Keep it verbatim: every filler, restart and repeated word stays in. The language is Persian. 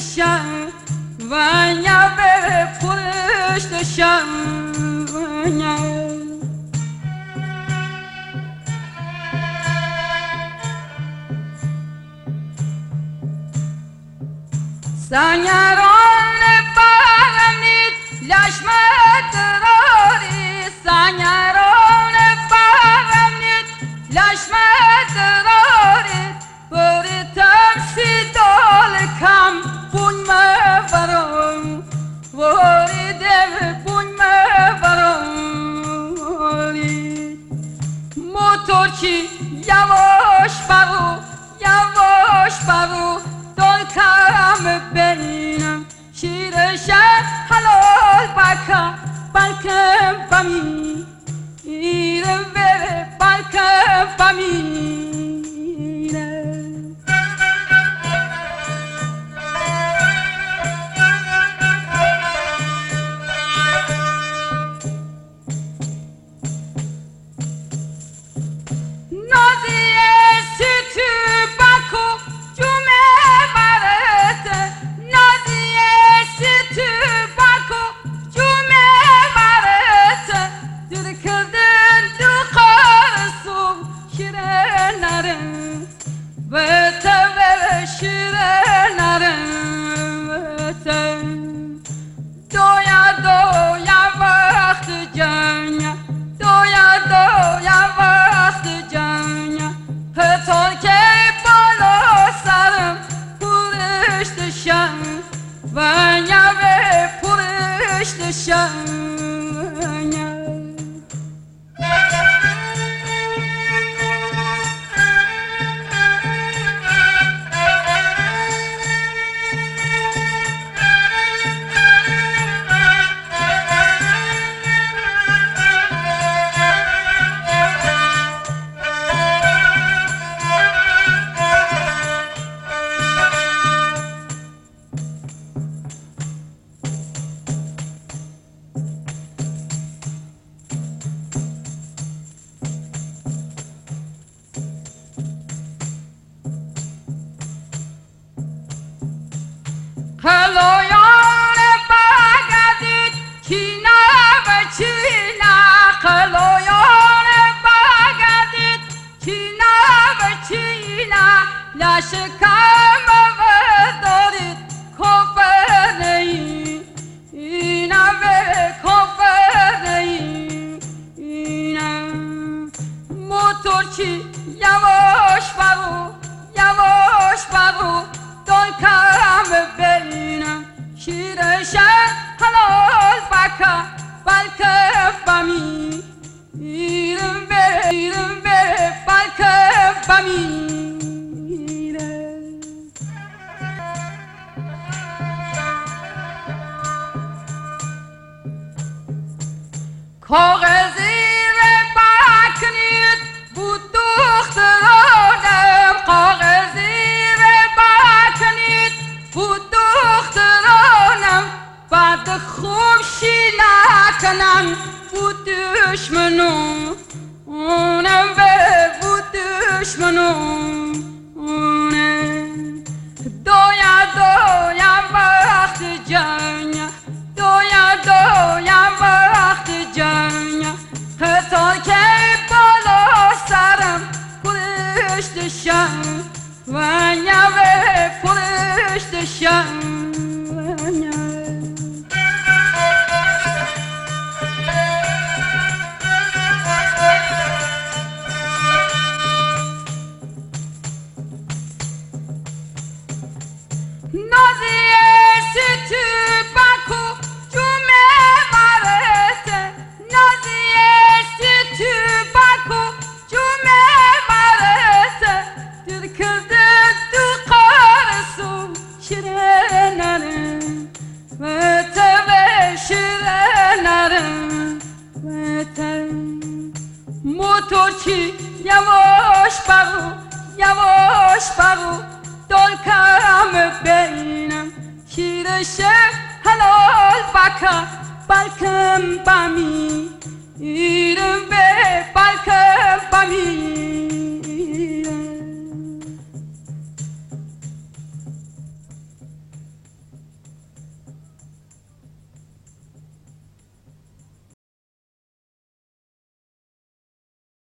دشم ونیا به پرش دشم ونیا سنگران برمید لشمت راری سنگران برمید لشمت راری بری تمسی دال کم بون مبرم وری دل بون مبرم موتور چی یواش برو یواش برو دل کم بینم شیرش حلال بکن بلکه بمی ایرم بره بلکه بمی ونیا به پرش دشم خلویان بگردید چینا و چینا خلویان بگردید چینا و چینا لشکم و دارید کفر نی اینا به کفر نی اینا موتور چی یواش برو یواش برو دل کم بینم شیرش حلال بکن بلکه بمی ایرم به ایرم به بلکه بمی کاغذی بکنید بود دخترانم کاغذی بکنید بود دخترانم بعد خوب شی نکنم بود دشمنم اونم به بود دشمنم اونم دویا دویا وقت جنگ دویا دویا وقت جنگ حتی که بالا سرم پرش دشم ونیا به پرش دشم نازیه سی تو بکو جومه مرسه نازیه سی تو بکو جومه مرسه دل کرده دو قارسو شیره نرم و تبه شیره نرم و تبه موتور چی یواش برو یواش برو دل کم بینم شیرش حلال بکن بلکم بمی